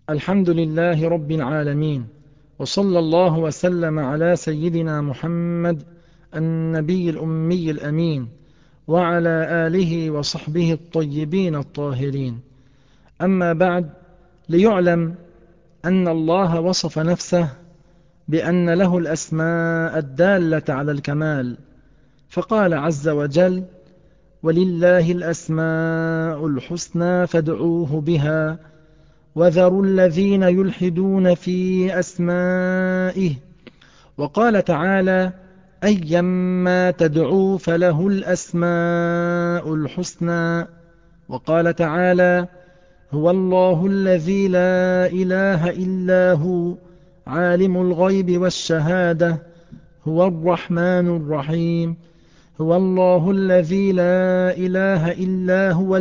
الحمد لله رب العالمين، وصلى الله وسلم على سيدنا محمد النبي الأمي الأمين وعلى آله وصحبه الطيبين الطاهرين. أما بعد، ليعلم أن الله وصف نفسه بأن له الأسماء الدالة على الكمال، فقال عز وجل: ولله الأسماء الحسنى فادعوه بها وذروا الذين يلحدون في أسمائه. وقال تعالى: أيما تدعوا فله الأسماء الحسنى. وقال تعالى: هو الله الذي لا إله إلا هو عالم الغيب والشهادة هو الرحمن الرحيم. هو الله الذي لا إله إلا هو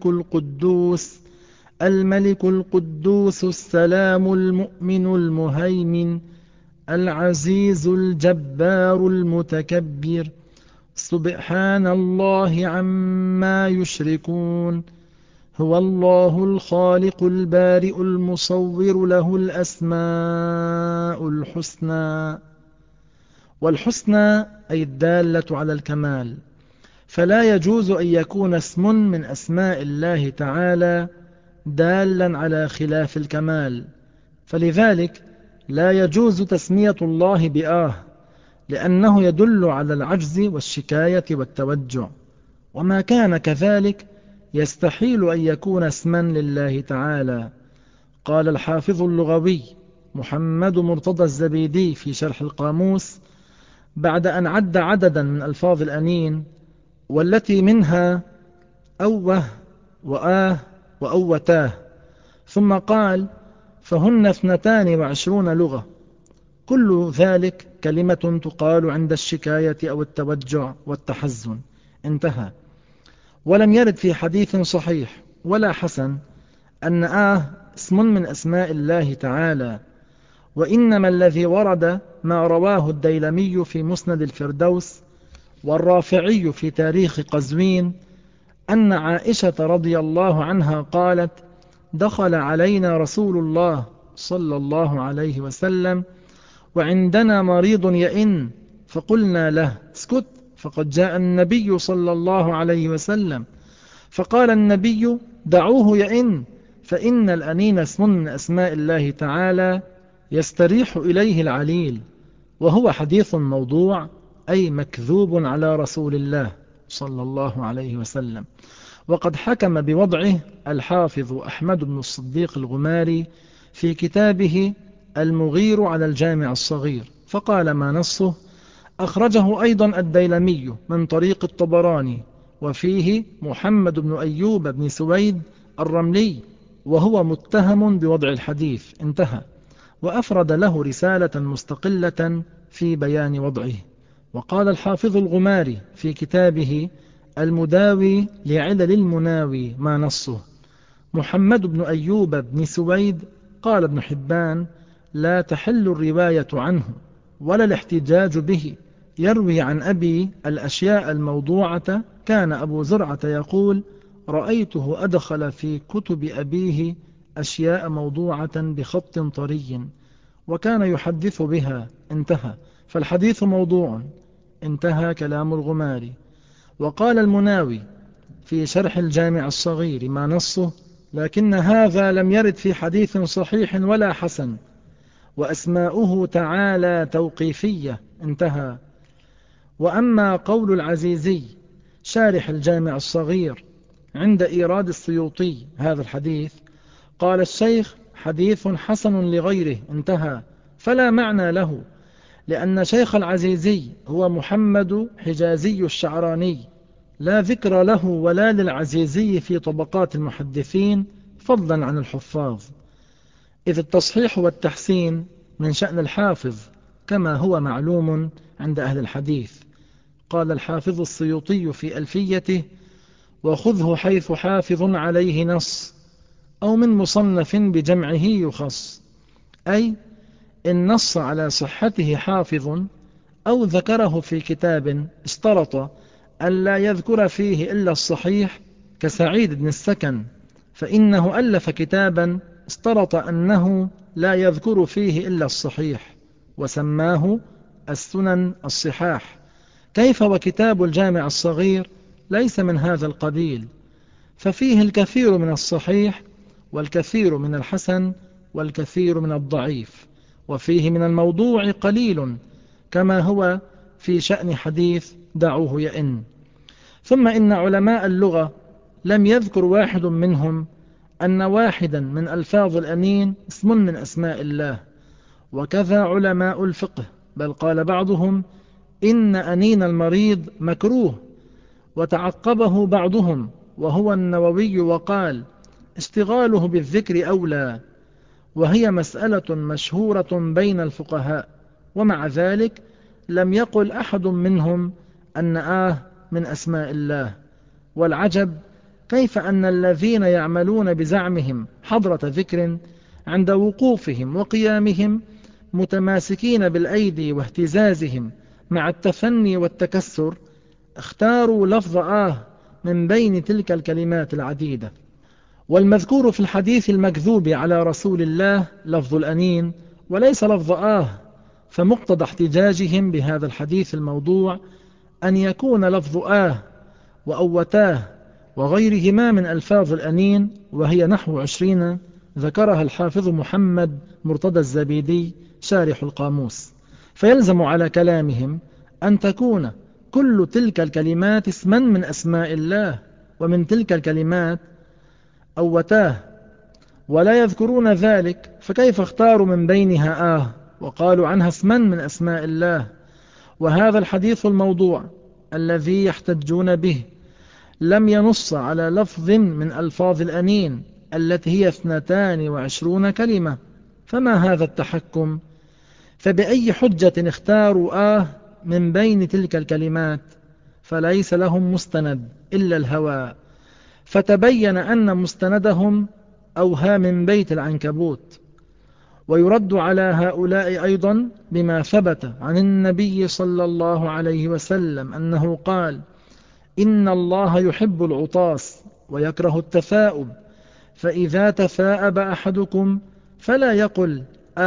الملك القدوس السلام المؤمن المهيمن العزيز الجبار المتكبر سبحان الله عما يشركون. هو الله الخالق البارئ المصور له الأسماء الحسنى. والحسنى أي الدالة على الكمال، فلا يجوز أن يكون اسم من أسماء الله تعالى دالا على خلاف الكمال، فلذلك لا يجوز تسمية الله بآه، لأنه يدل على العجز والشكاية والتوجع، وما كان كذلك يستحيل أن يكون اسما لله تعالى. قال الحافظ اللغوي محمد مرتضى الزبيدي في شرح القاموس بعد أن عد عددا من ألفاظ الأنين، والتي منها أوه وآه وأوتاه، ثم قال: فهن 22 لغة، كل ذلك كلمة تقال عند الشكاية أو التوجع والتحزن. انتهى. ولم يرد في حديث صحيح ولا حسن أن اسم من أسماء الله تعالى، وإنما الذي ورد ما رواه الديلمي في مسند الفردوس والرافعي في تاريخ قزوين أن عائشة رضي الله عنها قالت: دخل علينا رسول الله صلى الله عليه وسلم وعندنا مريض يئن، فقلنا له: اسكت، فقد جاء النبي صلى الله عليه وسلم. فقال النبي: دعوه يئن، فإن الأنين اسم من أسماء الله تعالى يستريح إليه العليل. وهو حديث موضوع، أي مكذوب على رسول الله صلى الله عليه وسلم. وقد حكم بوضعه الحافظ أحمد بن الصديق الغماري في كتابه المغير على الجامع الصغير، فقال ما نصه: أخرجه أيضا الديلمي من طريق الطبراني، وفيه محمد بن أيوب بن سويد الرملي، وهو متهم بوضع الحديث. انتهى. وأفرد له رسالة مستقلة في بيان وضعه. وقال الحافظ الغماري في كتابه المداوي لعلل المناوي ما نصه: محمد بن أيوب بن سويد. قال ابن حبان: لا تحل الرواية عنه ولا الاحتجاج به، يروي عن أبي الأشياء الموضوعة. كان أبو زرعة يقول: رأيته أدخل في كتب أبيه أشياء موضوعة بخط طري وكان يحدث بها. انتهى. فالحديث موضوع. انتهى كلام الغماري. وقال المناوي في شرح الجامع الصغير ما نصه: لكن هذا لم يرد في حديث صحيح ولا حسن، وأسماؤه تعالى توقيفية. انتهى. وأما قول العزيزي شارح الجامع الصغير عند إيراد السيوطي هذا الحديث، قال الشيخ: حديث حسن لغيره. انتهى. فلا معنى له، لأن شيخ العزيزي هو محمد حجازي الشعراني، لا ذكر له ولا للعزيزي في طبقات المحدثين فضلا عن الحفاظ، إذ التصحيح والتحسين من شأن الحافظ كما هو معلوم عند أهل الحديث. قال الحافظ السيوطي في ألفيته: وخذه حيث حافظ عليه نص، أو من مصنف بجمعه يخص، أي إن نص على صحته حافظ أو ذكره في كتاب اشترط ألا يذكر فيه إلا الصحيح، كسعيد بن السكن، فإنه ألف كتابا اشترط أنه لا يذكر فيه إلا الصحيح، وسماه السنن الصحاح. كيف وكتاب الجامع الصغير ليس من هذا القبيل، ففيه الكثير من الصحيح والكثير من الحسن والكثير من الضعيف، وفيه من الموضوع قليل كما هو في شأن حديث دعوه يئن. ثم إن علماء اللغة لم يذكر واحد منهم أن واحدا من ألفاظ الأنين اسم من أسماء الله، وكذا علماء الفقه، بل قال بعضهم إن أنين المريض مكروه، وتعقبه بعضهم وهو النووي وقال اشتغاله بالذكر أولى، وهي مسألة مشهورة بين الفقهاء. ومع ذلك لم يقل أحد منهم أن من أسماء الله. والعجب كيف أن الذين يعملون بزعمهم حضرة ذكر عند وقوفهم وقيامهم متماسكين بالأيدي واهتزازهم مع التفني والتكسر اختاروا لفظ من بين تلك الكلمات العديدة. والمذكور في الحديث المكذوب على رسول الله لفظ الأنين وليس لفظ فمقتضى احتجاجهم بهذا الحديث الموضوع أن يكون لفظ وأوتاه وغيرهما من ألفاظ الأنين، وهي نحو 20 ذكرها الحافظ محمد مرتضى الزبيدي شارح القاموس. فيلزم على كلامهم أن تكون كل تلك الكلمات اسما من أسماء الله، ومن تلك الكلمات أوتاه، ولا يذكرون ذلك، فكيف اختاروا من بينها وقالوا عنها اسما من أسماء الله؟ وهذا الحديث الموضوع الذي يحتجون به لم ينص على لفظ من ألفاظ الأنين التي هي 22 كلمة، فما هذا التحكم؟ فبأي حجة اختاروا من بين تلك الكلمات؟ فليس لهم مستند إلا الهوى، فتبين أن مستندهم أوهى من بيت العنكبوت. ويرد على هؤلاء أيضا بما ثبت عن النبي صلى الله عليه وسلم أنه قال إن الله يحب العطاس ويكره التثاؤب، فإذا تثاءب أحدكم فلا يقل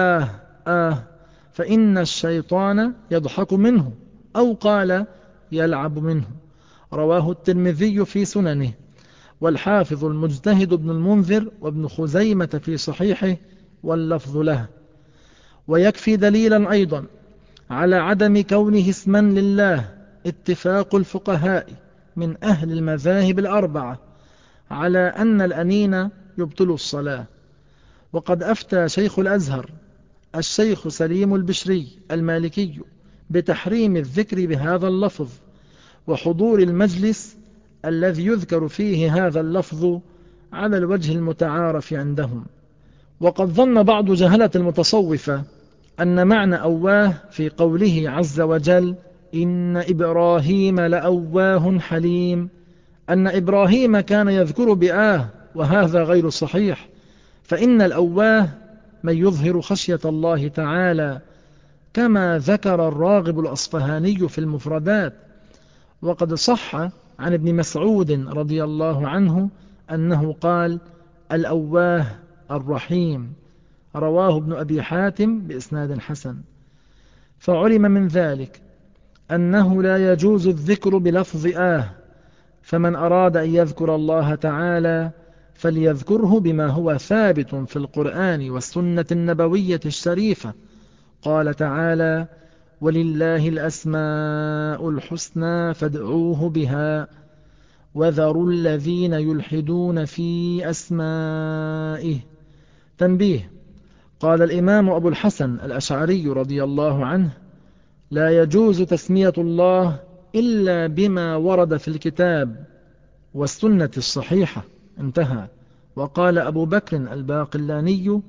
آه فإن الشيطان يضحك منه، أو قال يلعب منه. رواه الترمذي في سننه، والحافظ المجتهد ابن المنذر وابن خزيمة في صحيحه، واللفظ له. ويكفي دليلا أيضا على عدم كونه اسما لله اتفاق الفقهاء من أهل المذاهب الأربعة على أن الأنين يبطل الصلاة. وقد أفتى شيخ الأزهر الشيخ سليم البشري المالكي بتحريم الذكر بهذا اللفظ، وحضور المجلس الذي يذكر فيه هذا اللفظ على الوجه المتعارف عندهم. وقد ظن بعض جهلة المتصوفة أن معنى أواه في قوله عز وجل إن إبراهيم لأواه حليم أن إبراهيم كان يذكر وهذا غير صحيح، فإن الأواه من يظهر خشية الله تعالى، كما ذكر الراغب الأصفهاني في المفردات. وقد صح عن ابن مسعود رضي الله عنه أنه قال الأواه الرحيم، رواه ابن أبي حاتم بإسناد حسن. فعلم من ذلك أنه لا يجوز الذكر بلفظ فمن أراد أن يذكر الله تعالى فليذكره بما هو ثابت في القرآن والسنة النبوية الشريفة. قال تعالى ولله الأسماء الحسنى فادعوه بها وذروا الذين يلحدون في أسمائه. تنبيه: قال الإمام أبو الحسن الأشعري رضي الله عنه لا يجوز تسمية الله إلا بما ورد في الكتاب والسنة الصحيحة. انتهى. وقال أبو بكر الباقلاني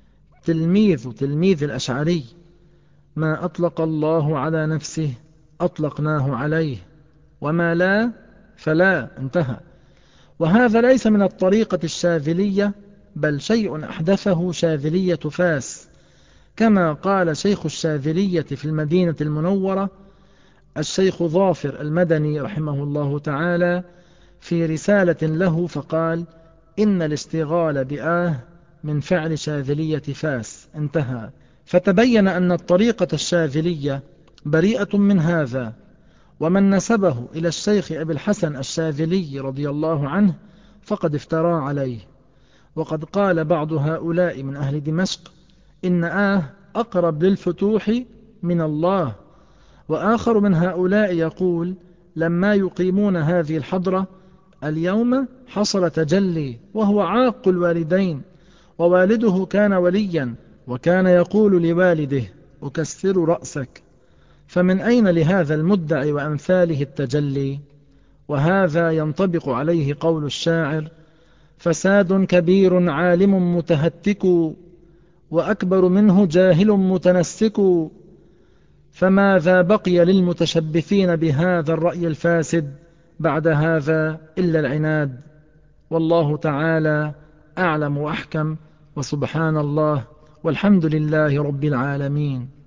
تلميذ الأشعري ما أطلق الله على نفسه أطلقناه عليه، وما لا فلا. انتهى. وهذا ليس من الطريقة الشاذلية، بل شيء أحدثه شاذلية فاس، كما قال شيخ الشاذلية في المدينة المنورة الشيخ ظافر المدني رحمه الله تعالى في رسالة له، فقال إن الاشتغال من فعل شاذلية فاس. انتهى. فتبين أن الطريقة الشاذلية بريئة من هذا، ومن نسبه إلى الشيخ أبي الحسن الشاذلي رضي الله عنه فقد افترى عليه. وقد قال بعض هؤلاء من أهل دمشق إن أقرب للفتوح من الله. وآخر من هؤلاء يقول لما يقيمون هذه الحضرة اليوم حصل تجلي، وهو عاق الوالدين، ووالده كان وليا، وكان يقول لوالده أكسر رأسك. فمن أين لهذا المدعي وأمثاله التجلي؟ وهذا ينطبق عليه قول الشاعر: فساد كبير عالم متهتك، وأكبر منه جاهل متنسك. فماذا بقي للمتشبثين بهذا الرأي الفاسد بعد هذا إلا العناد؟ والله تعالى أعلم وأحكم، وسبحان الله، والحمد لله رب العالمين.